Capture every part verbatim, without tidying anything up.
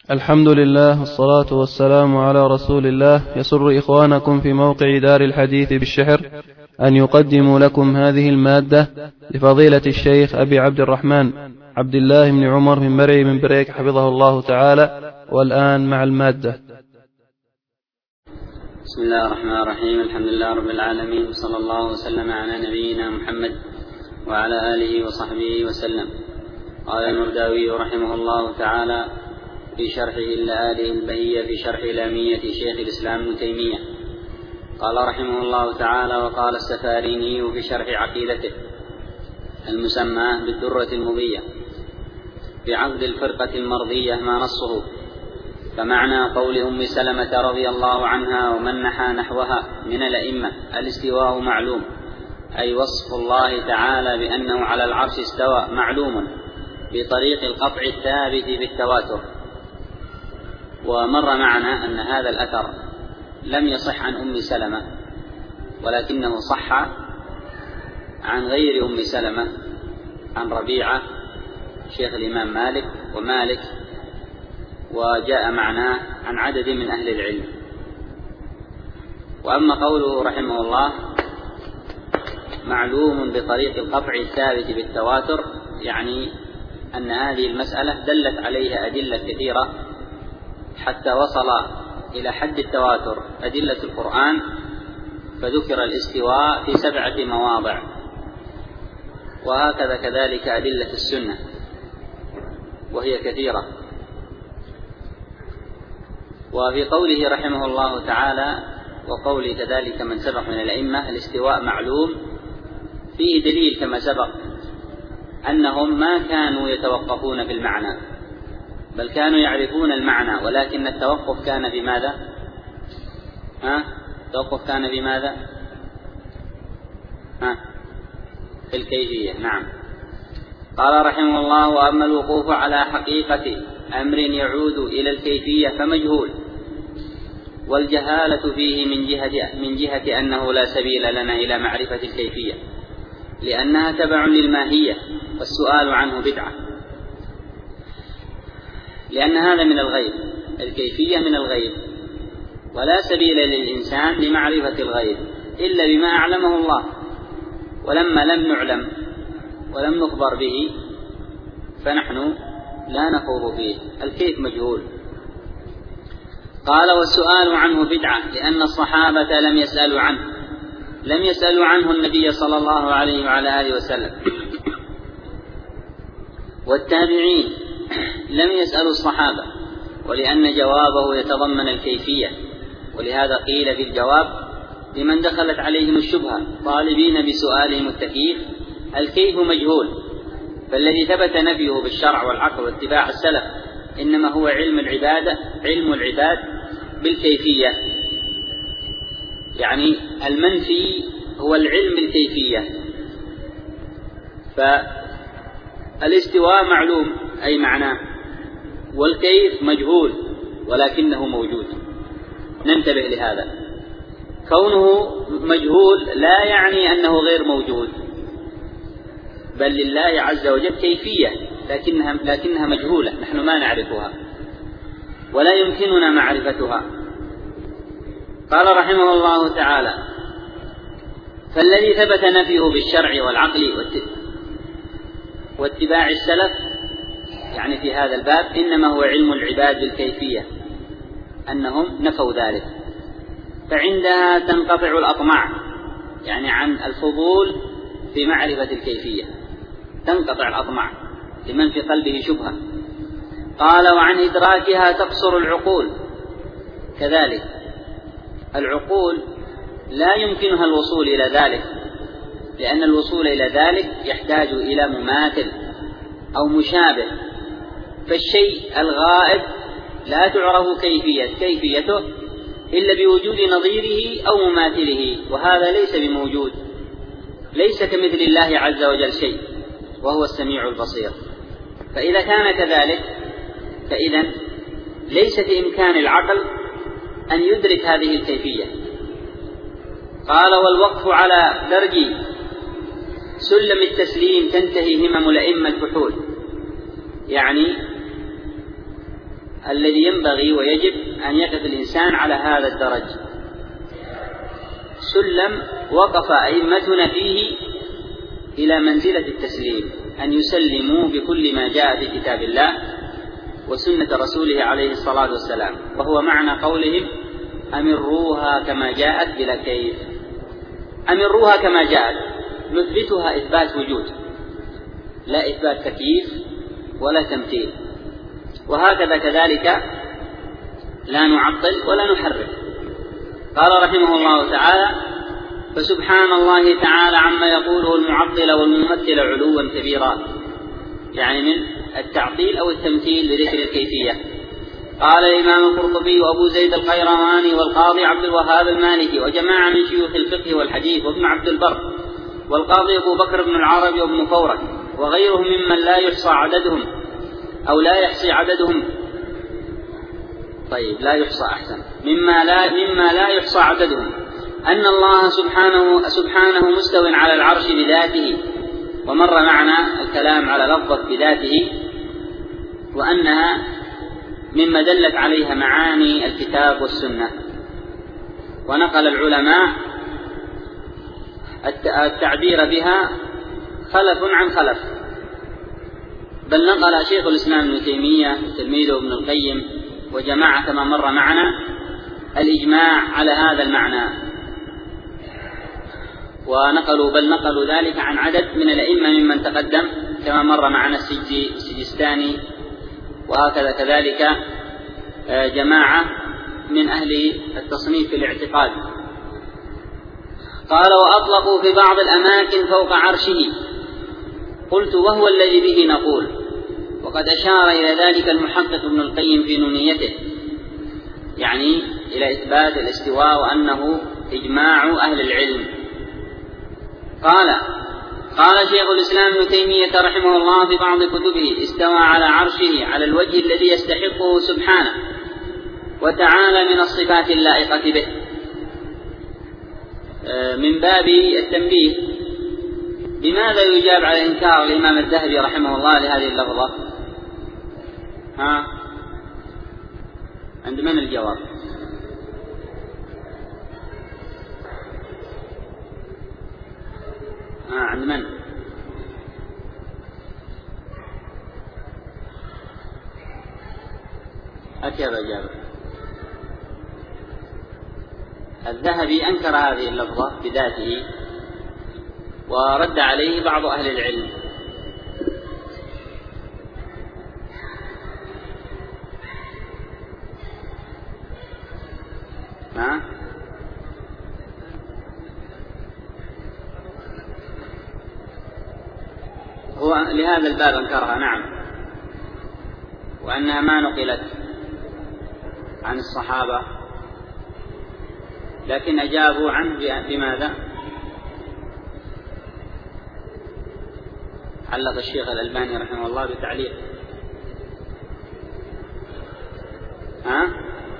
الحمد لله والصلاة والسلام على رسول الله. يسر إخوانكم في موقع دار الحديث بالشحر أن يقدموا لكم هذه المادة لفضيلة الشيخ أبي عبد الرحمن عبد الله بن عمر بن مرعي من بريك حفظه الله تعالى. والآن مع المادة. بسم الله الرحمن الرحيم. الحمد لله رب العالمين، صلى الله وسلم على نبينا محمد وعلى آله وصحبه وسلم. قال المرداوي رحمه الله تعالى في شرحه اللآلئ البهية في شرح لامية شيخ الإسلام ابن تيمية، قال رحمه الله تعالى: وقال السفاريني في شرح عقيدته المسمى بالدرة المضية في عقد الفرقة المرضية ما نصه. فمعنى قول أم سلمة رضي الله عنها ومن نحى نحوها من الأئمة: الاستواء معلوم، أي وصف الله تعالى بأنه على العرش استوى معلوم بطريق القطع الثابت بالتواتر. ومر معنا أن هذا الأثر لم يصح عن أم سلمة، ولكنه صح عن غير أم سلمة، عن ربيعة شيخ الإمام مالك ومالك، وجاء معناه عن عدد من أهل العلم. وأما قوله رحمه الله معلوم بطريق القطع الثابت بالتواتر، يعني أن هذه المسألة دلت عليها أدلة كثيرة حتى وصل إلى حد التواتر أدلة القرآن، فذكر الاستواء في سبعة مواضع، وهكذا كذلك أدلة السنة وهي كثيرة. وفي قوله رحمه الله تعالى وقول كذلك من سبق من الأئمة الاستواء معلوم، فيه دليل كما سبق أنهم ما كانوا يتوقفون في المعنى، بل كانوا يعرفون المعنى، ولكن التوقف كان بماذا؟ ها؟ التوقف كان بماذا؟ ها؟ في الكيفية. نعم. قال رحمه الله: وأما الوقوف على حقيقة أمر يعود إلى الكيفية فمجهول، والجهالة فيه من جهة, من جهة أنه لا سبيل لنا إلى معرفة الكيفية، لأنها تبع للماهية، والسؤال عنه بدعة، لأن هذا من الغيب، الكيفية من الغيب، ولا سبيل للإنسان لمعرفة الغيب إلا بما أعلمه الله، ولما لم نعلم ولم نخبر به فنحن لا نخوض فيه، الكيف مجهول. قال: والسؤال عنه بدعة، لأن الصحابة لم يسألوا عنه، لم يسألوا عنه النبي صلى الله عليه وعلى آله وسلم، والتابعين لم يسألوا الصحابة، ولأن جوابه يتضمن الكيفية، ولهذا قيل في الجواب لمن دخلت عليهم الشبهة طالبين بسؤالهم التكييف: الكيف مجهول، فالذي ثبت نفيه بالشرع والعقل واتباع السلف إنما هو علم العبادة، علم العباد بالكيفية، يعني المنفي هو العلم بالكيفية. فالاستواء معلوم أي معناه، والكيف مجهول ولكنه موجود. ننتبه لهذا، كونه مجهول لا يعني أنه غير موجود، بل لله عز وجل كيفية لكنها, لكنها مجهولة، نحن ما نعرفها ولا يمكننا معرفتها. قال رحمه الله تعالى: فالذي ثبت نفيه بالشرع والعقل واتباع السلف، يعني في هذا الباب، إنما هو علم العباد بالكيفية، أنهم نفوا ذلك، فعندها تنقطع الأطماع، يعني عن الفضول في معرفة الكيفية تنقطع الأطماع لمن في قلبه شبهة. قال: وعن إدراكها تقصر العقول، كذلك العقول لا يمكنها الوصول إلى ذلك، لأن الوصول إلى ذلك يحتاج إلى مماثل أو مشابه، فالشيء الغائب لا تعرف كيفية كيفيته إلا بوجود نظيره أو مماثله، وهذا ليس بموجود، ليس كمثل الله عز وجل شيء، وهو السميع البصير. فإذا كان كذلك فإذا ليس في إمكان العقل أن يدرك هذه الكيفية. قال: والوقف على درج سلم التسليم تنتهي همم الأئمة الفحول، يعني الذي ينبغي ويجب أن يقف الإنسان على هذا الدرج. سلم وقف أئمتنا فيه إلى منزلة التسليم، أن يسلموا بكل ما جاء في كتاب الله وسنة رسوله عليه الصلاة والسلام، وهو معنى قولهم أمروها كما جاءت بلا كيف. أمروها كما جاءت نثبتها إثبات وجود، لا إثبات تكييف ولا تمثيل، وهكذا كذلك لا نعطل ولا نحرف. قال رحمه الله تعالى: فسبحان الله تعالى عما يقوله المعطل والممثل علوا كبيرا، يعني من التعطيل أو التمثيل بذكر الكيفية. قال الإمام القرطبي وأبو زيد القيرواني والقاضي عبد الوهاب المالكي وجماعة من شيوخ الفقه والحديث وابن عبد البر والقاضي أبو بكر بن العربي وابن فورك وغيرهم ممن لا يحصى عددهم أو لا يحصي عددهم، طيب لا يحصى أحسن، مما لا مما لا يحصى عددهم، أن الله سبحانه سبحانه مستو على العرش بذاته، ومر معنا الكلام على لفظة بذاته، وأنها مما دلت عليها معاني الكتاب والسنة. ونقل العلماء التعبير بها خلف عن خلف، بل نقل شيخ الإسلام ابن تيمية تلميذه ابن القيم وجماعة كما مر معنا الإجماع على هذا المعنى، ونقلوا بل نقلوا ذلك عن عدد من الأئمة ممن تقدم كما مر معنا السجستاني، وهكذا كذلك جماعة من أهل التصنيف في الاعتقاد. قال: وأطلقوا في بعض الأماكن فوق عرشه. قلت: وهو الذي به نقول؟ وقد أشار إلى ذلك المحقق ابن القيم في نونيته، يعني إلى إثبات الاستواء وأنه إجماع أهل العلم. قال قال شيخ الإسلام ابن تيمية رحمه الله في بعض كتبه: استوى على عرشه على الوجه الذي يستحقه سبحانه وتعالى من الصفات اللائقة به. من باب التنبيه، لماذا يجاب على إنكار الإمام الذهبي رحمه الله لهذه اللفظة؟ ها؟ عند من الجواب؟ ها عند من؟ أكيد أجاب. الذهبي أنكر هذه اللفظة بذاته، ورد عليه بعض أهل العلم. ها؟ هو لهذا الباب أنكرها، نعم، وأنها ما نقلت عن الصحابة، لكن أجابوا عنه بماذا؟ علق الشيخ الألباني رحمه الله بتعليق. ها؟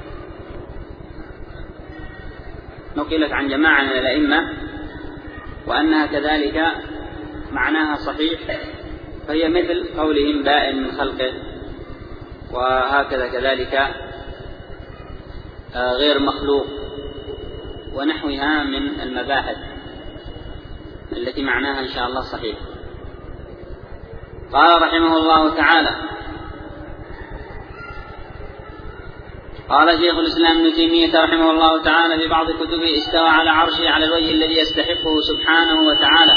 نقلت عن جماعة من الأئمة وأنها كذلك معناها صحيح، فهي مثل قولهم بائن من خلقه، وهكذا كذلك غير مخلوق، ونحوها من المباحث التي معناها إن شاء الله صحيح. قال رحمه الله تعالى: قال شيخ الإسلام ابن تيمية رحمه الله تعالى في بعض كتبه: استوى على عرشه على الوجه الذي يستحقه سبحانه وتعالى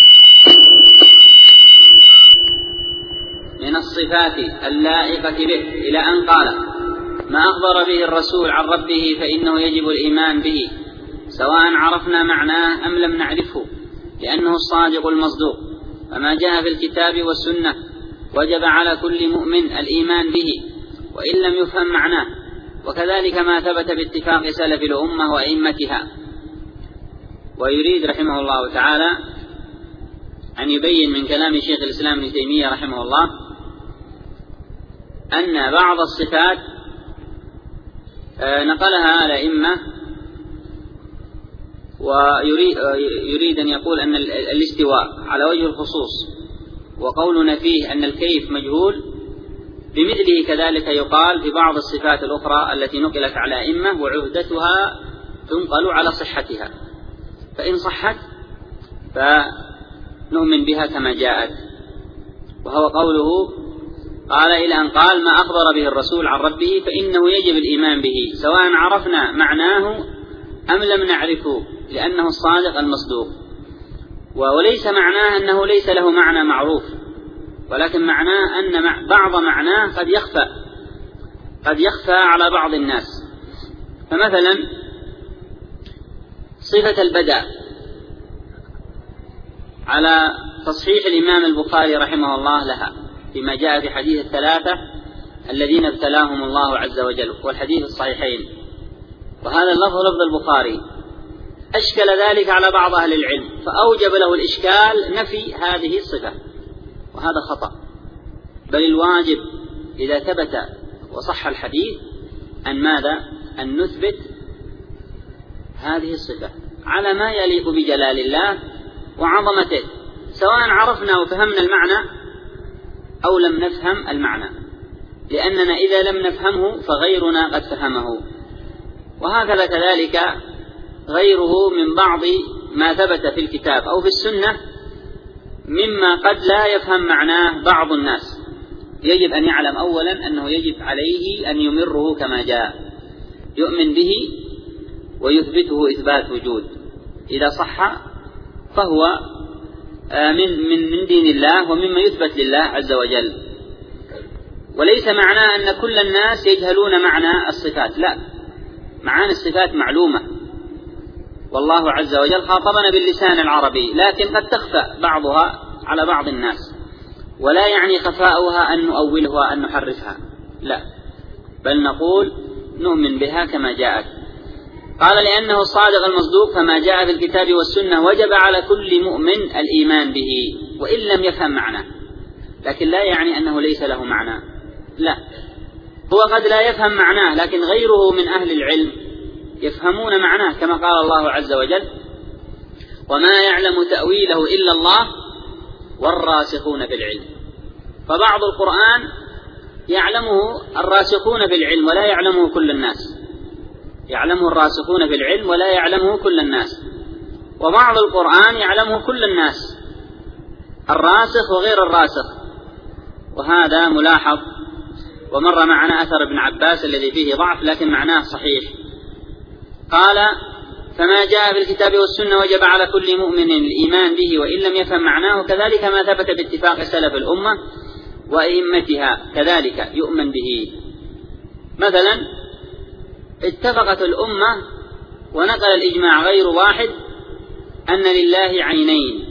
من الصفات اللائقة به، إلى أن قال: ما أخبر به الرسول عن ربه فإنه يجب الإيمان به سواء عرفنا معناه أم لم نعرفه، لأنه الصادق المصدوق، فما جاء في الكتاب والسنة وجب على كل مؤمن الإيمان به وإن لم يفهم معناه، وكذلك ما ثبت باتفاق سلف الأمة وأئمتها. ويريد رحمه الله تعالى أن يبين من كلام شيخ الإسلام ابن تيمية رحمه الله أن بعض الصفات نقلها الأئمة، ويريد أن يقول أن الاستواء على وجه الخصوص وقولنا فيه أن الكيف مجهول بمثله كذلك يقال في بعض الصفات الأخرى التي نقلت على أئمة وعهدتها تنقل على صحتها، فإن صحت فنؤمن بها كما جاءت. وهو قوله قال إلى أن قال ما أخبر به الرسول عن ربه فإنه يجب الإيمان به سواء عرفنا معناه أم لم نعرفه، لأنه الصادق المصدوق. وليس معناه أنه ليس له معنى معروف، ولكن معناه أن بعض معناه قد يخفى قد يخفى على بعض الناس. فمثلا صفة البدء على تصحيح الإمام البخاري رحمه الله لها فيما جاء في حديث الثلاثة الذين ابتلاهم الله عز وجل، والحديث الصحيحين، وهذا اللفظ لفظ البخاري، أشكل ذلك على بعض أهل العلم فأوجب له الإشكال نفي هذه الصفة، وهذا خطأ. بل الواجب إذا ثبت وصح الحديث أن ماذا؟ أن نثبت هذه الصفة على ما يليق بجلال الله وعظمته، سواء عرفنا وفهمنا المعنى أو لم نفهم المعنى، لأننا إذا لم نفهمه فغيرنا قد فهمه. وهكذا كذلك غيره من بعض ما ثبت في الكتاب أو في السنة مما قد لا يفهم معناه بعض الناس، يجب أن يعلم أولا أنه يجب عليه أن يمره كما جاء، يؤمن به ويثبته إثبات وجود. إذا صح فهو من من من دين الله ومما يثبت لله عز وجل. وليس معناه أن كل الناس يجهلون معنى الصفات، لا، معاني الصفات معلومة، والله عز وجل خاطبنا باللسان العربي، لكن قد تخفى بعضها على بعض الناس، ولا يعني خفاؤها أن نؤولها أن نحرفها، لا، بل نقول نؤمن بها كما جاءت. قال لأنه الصادق المصدوق فما جاء في الكتاب والسنة وجب على كل مؤمن الإيمان به وإن لم يفهم معناه، لكن لا يعني أنه ليس له معنى، لا، هو قد لا يفهم معناه لكن غيره من أهل العلم يفهمون معناه، كما قال الله عز وجل وما يعلم تأويله إلا الله والراسخون في العلم. فبعض القرآن يعلمه الراسخون في العلم ولا يعلمه كل الناس، يعلمه الراسخون في العلم ولا يعلمه كل الناس، وبعض القرآن يعلمه كل الناس، الراسخ وغير الراسخ، وهذا ملاحظ. ومر معنا أثر ابن عباس الذي فيه ضعف لكن معناه صحيح. قال فما جاء في الكتاب والسنة وجب على كل مؤمن الإيمان به وإن لم يفهم معناه، كذلك ما ثبت باتفاق سلف الأمة وأئمتها كذلك يؤمن به. مثلا اتفقت الأمة ونقل الإجماع غير واحد أن لله عينين،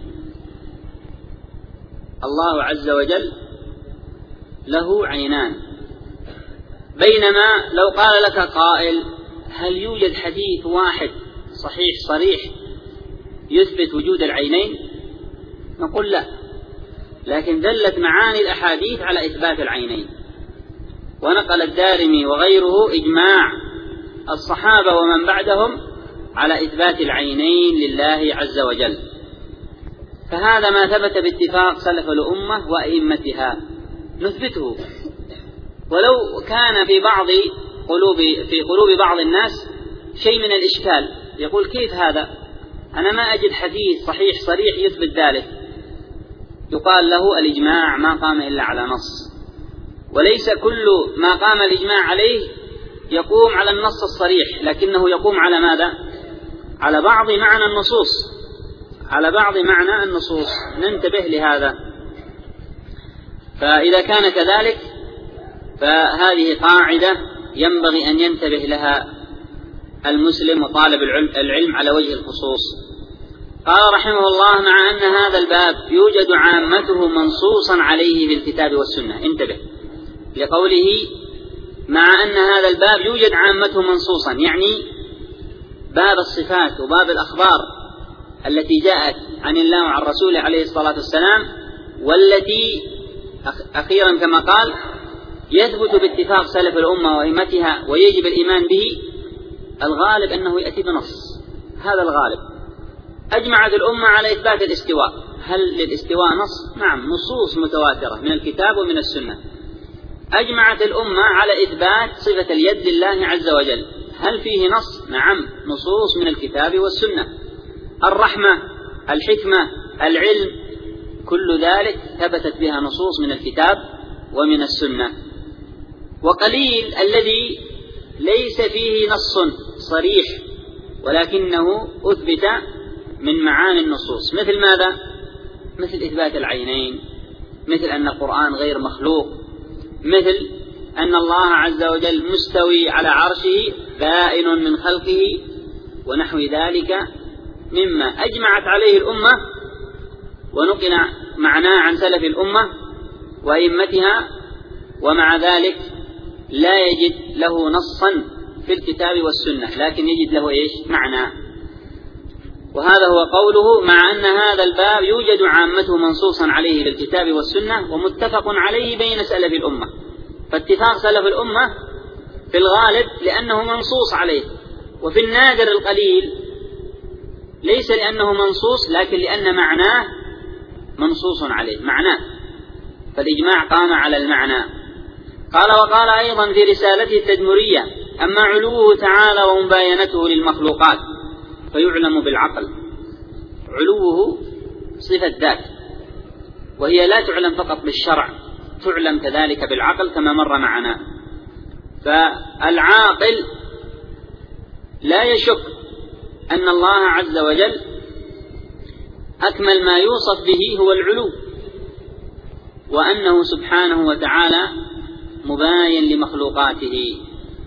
الله عز وجل له عينان، بينما لو قال لك قائل هل يوجد حديث واحد صحيح صريح يثبت وجود العينين؟ نقول لا، لكن دلت معاني الأحاديث على إثبات العينين. ونقل الدارمي وغيره إجماع الصحابة ومن بعدهم على إثبات العينين لله عز وجل، فهذا ما ثبت باتفاق سلف الأمة وأئمتها نثبته، ولو كان في بعض قلوب في قلوب بعض الناس شيء من الإشكال، يقول كيف هذا؟ أنا ما أجد حديث صحيح صريح يثبت ذلك، يقال له الإجماع ما قام إلا على نص، وليس كل ما قام الإجماع عليه يقوم على النص الصريح، لكنه يقوم على ماذا؟ على بعض معنى النصوص، على بعض معنى النصوص، ننتبه لهذا. فإذا كان كذلك فهذه قاعدة ينبغي أن ينتبه لها المسلم وطالب العلم على وجه الخصوص. قال رحمه الله مع أن هذا الباب يوجد عامته منصوصا عليه في الكتاب والسنة، انتبه لقوله مع أن هذا الباب يوجد عامته منصوصا، يعني باب الصفات وباب الأخبار التي جاءت عن الله وعن رسوله عليه الصلاة والسلام، والتي أخيرا كما قال يثبت باتفاق سلف الأمة وأئمتها ويجب الإيمان به، الغالب أنه يأتي بنص، هذا الغالب. أجمعت الأمة على إثبات الاستواء، هل للاستواء نص؟ نعم، نصوص متواترة من الكتاب ومن السنة. أجمعت الأمة على إثبات صفة اليد لله عز وجل. هل فيه نص؟ نعم، نصوص من الكتاب والسنة. الرحمة، الحكمة، العلم، كل ذلك ثبتت بها نصوص من الكتاب ومن السنة. وقليل الذي ليس فيه نص صريح ولكنه أثبت من معاني النصوص. مثل ماذا؟ مثل إثبات العينين، مثل أن القرآن غير مخلوق، مثل أن الله عز وجل مستوي على عرشه بائن من خلقه، ونحو ذلك مما أجمعت عليه الأمة ونقل معناه عن سلف الأمة وأئمتها، ومع ذلك لا يجد له نصا في الكتاب والسنة، لكن يجد له إيش؟ معنى. وهذا هو قوله: مع أن هذا الباب يوجد عامته منصوصا عليه بالكتاب والسنة ومتفق عليه بين سلف الأمة. فاتفاق سلف الأمة في الغالب لأنه منصوص عليه، وفي النادر القليل ليس لأنه منصوص لكن لأن معناه منصوص عليه، معناه، فالإجماع قام على المعنى. قال: وقال أيضا في رسالته التدمرية: أما علوه تعالى ومباينته للمخلوقات فيعلم بالعقل. علوه صفة ذات، وهي لا تعلم فقط بالشرع، تعلم كذلك بالعقل كما مر معنا. فالعاقل لا يشك أن الله عز وجل أكمل ما يوصف به هو العلو، وأنه سبحانه وتعالى مباين لمخلوقاته،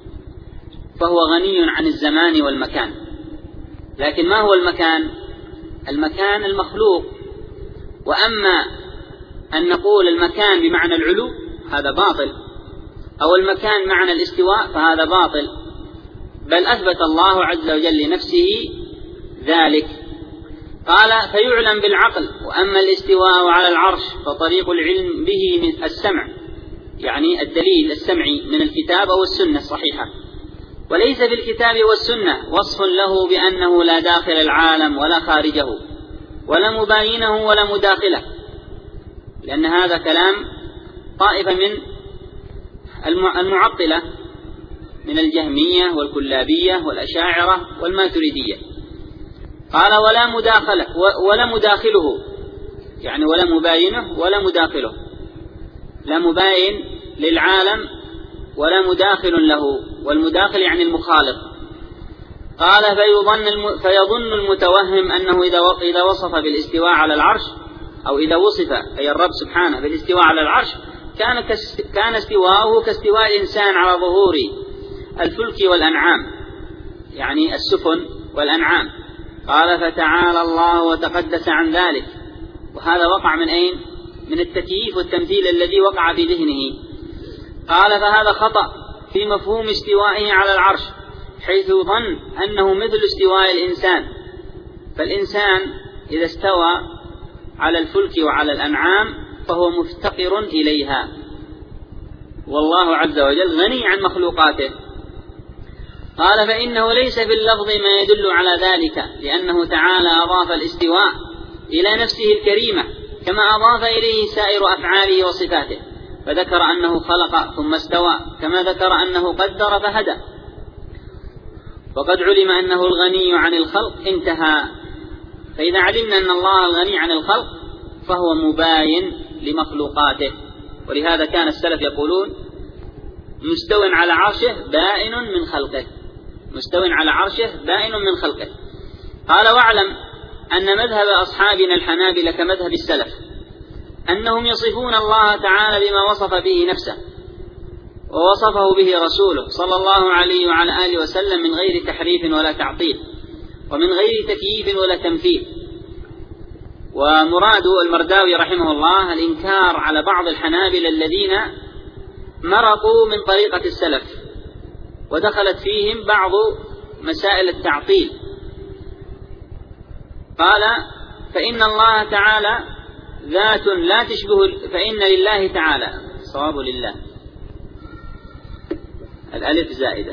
فهو غني عن الزمان والمكان. لكن ما هو المكان؟ المكان المخلوق. وأما أن نقول المكان بمعنى العلو هذا باطل، أو المكان معنى الاستواء فهذا باطل، بل أثبت الله عز وجل لنفسه ذلك. قال: فيعلم بالعقل. وأما الاستواء على العرش فطريق العلم به من السمع، يعني الدليل السمعي من الكتاب أو السنة الصحيحة، وليس في الكتاب والسنة وصف له بأنه لا داخل العالم ولا خارجه ولا مباينه ولا مداخله، لأن هذا كلام طائفة من المعطلة من الجهمية والكلابية والأشاعرة والماتريدية. قال: ولا مداخله ولا مداخله، يعني ولا مباينه ولا مداخله، لا مباين للعالم ولا مداخل له، والمداخل يعني المخالط. قال: فيظن فيظن المتوهم أنه إذا وصف بالاستواء على العرش، أو إذا وصف أي الرب سبحانه بالاستواء على العرش، كان كان استواءه كاستواء الإنسان على ظهور الفلك والأنعام، يعني السفن والأنعام. قال: فتعالى الله وتقدس عن ذلك. وهذا وقع من أين؟ من التكييف والتمثيل الذي وقع في ذهنه. قال: فهذا خطأ في مفهوم استوائه على العرش، حيث ظن أنه مثل استواء الإنسان، فالإنسان إذا استوى على الفلك وعلى الأنعام فهو مفتقر إليها، والله عز وجل غني عن مخلوقاته. قال: فإنه ليس في اللفظ ما يدل على ذلك، لأنه تعالى أضاف الاستواء إلى نفسه الكريمة كما أضاف إليه سائر أفعاله وصفاته، فذكر أنه خلق ثم استوى، كما ذكر أنه قدر فهدى. وقد علم أنه الغني عن الخلق انتهى. فإذا علمنا أن الله الغني عن الخلق فهو مباين لمخلوقاته. ولهذا كان السلف يقولون: مستو على عرشه بائن من خلقه، مستو على عرشه بائن من خلقه. قال: واعلم أن مذهب أصحابنا الحنابلة كمذهب السلف، أنهم يصفون الله تعالى بما وصف به نفسه ووصفه به رسوله صلى الله عليه وعلى آله وسلم من غير تحريف ولا تعطيل، ومن غير تكييف ولا تمثيل. ومراد المرداوي رحمه الله الإنكار على بعض الحنابلة الذين مرقوا من طريقة السلف ودخلت فيهم بعض مسائل التعطيل. قال: فإن الله تعالى ذات لا تشبه، فإن لله تعالى، صواب لله، الألف زائدة.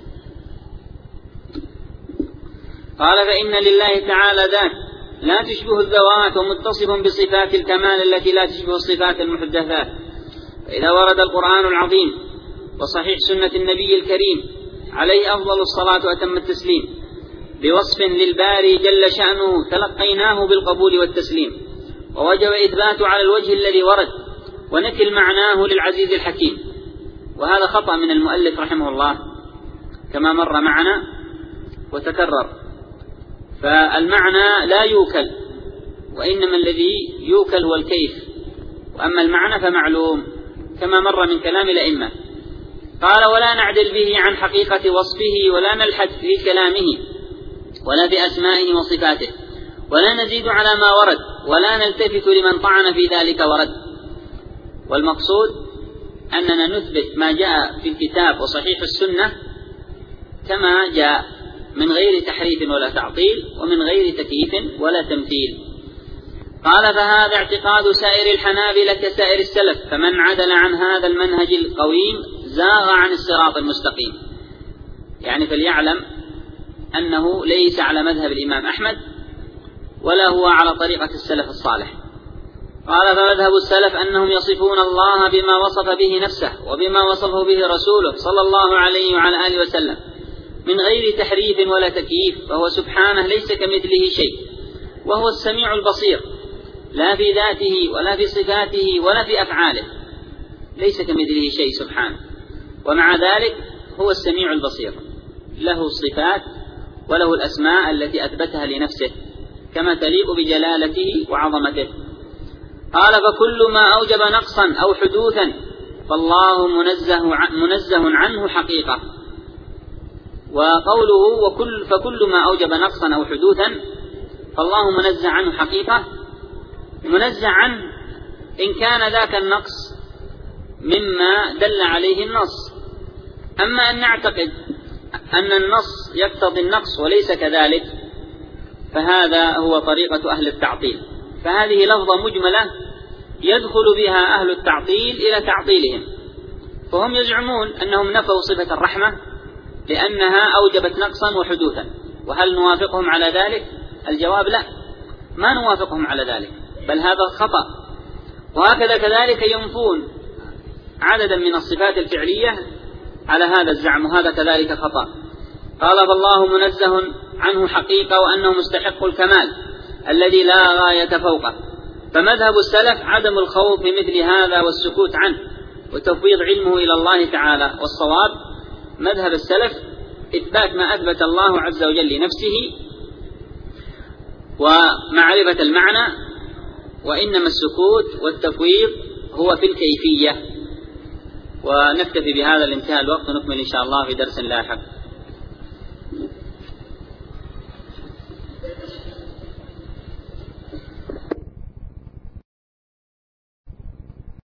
قال: فإن لله تعالى ذات لا تشبه الذوات، ومتصف بصفات الكمال التي لا تشبه الصفات المحدثات، فإذا ورد القرآن العظيم وصحيح سنة النبي الكريم عليه أفضل الصلاة وأتم التسليم بوصف للباري جل شأنه تلقيناه بالقبول والتسليم، ووجب إثباته على الوجه الذي ورد ونكل معناه للعزيز الحكيم. وهذا خطأ من المؤلف رحمه الله كما مر معنا وتكرر. فالمعنى لا يوكل، وإنما الذي يوكل هو الكيف، وأما المعنى فمعلوم كما مر من كلام الأئمة. قال: ولا نعدل به عن حقيقة وصفه، ولا نلحد في كلامه ولا في أسمائه وصفاته، ولا نزيد على ما ورد، ولا نلتفت لمن طعن في ذلك ورد. والمقصود أننا نثبت ما جاء في الكتاب وصحيح السنة كما جاء من غير تحريف ولا تعطيل، ومن غير تكييف ولا تمثيل. قال: فهذا اعتقاد سائر الحنابلة كسائر السلف، فمن عدل عن هذا المنهج القويم زاغ عن الصراط المستقيم. يعني فليعلم أنه ليس على مذهب الإمام أحمد ولا هو على طريقة السلف الصالح. قال: فمذهب السلف أنهم يصفون الله بما وصف به نفسه وبما وصفه به رسوله صلى الله عليه وعلى آله وسلم من غير تحريف ولا تكييف، فهو سبحانه ليس كمثله شيء، وهو السميع البصير، لا في ذاته ولا في صفاته ولا في أفعاله، ليس كمثله شيء سبحانه، ومع ذلك هو السميع البصير، له الصفات وله الأسماء التي أثبتها لنفسه كما تليق بجلالته وعظمته. قال: فكل ما أوجب نقصا أو حدوثا فالله منزه, منزه عنه حقيقة. وقوله وكل فكل ما أوجب نقصا أو حدوثا فالله منزه عنه حقيقة، منزه عنه إن كان ذاك النقص مما دل عليه النص. أما أن نعتقد أن النص يقتضي النقص وليس كذلك فهذا هو طريقة أهل التعطيل. فهذه لفظة مجملة يدخل بها أهل التعطيل إلى تعطيلهم، فهم يزعمون أنهم نفوا صفة الرحمة لأنها أوجبت نقصا وحدوثا. وهل نوافقهم على ذلك؟ الجواب لا، ما نوافقهم على ذلك، بل هذا خطأ. وهكذا كذلك ينفون عددا من الصفات الفعلية على هذا الزعم، وهذا كذلك خطأ. قال: فالله منزه عنه حقيقة، وأنه مستحق الكمال الذي لا غاية فوقه. فمذهب السلف عدم الخوض بمثل هذا والسكوت عنه وتفويض علمه إلى الله تعالى. والصواب مذهب السلف إثبات ما أثبت الله عز وجل لنفسه ومعرفة المعنى، وإنما السكوت والتفويض هو في الكيفية. ونكتفي بهذا الانتهاء الوقت، ونكمل إن شاء الله في درس لاحق.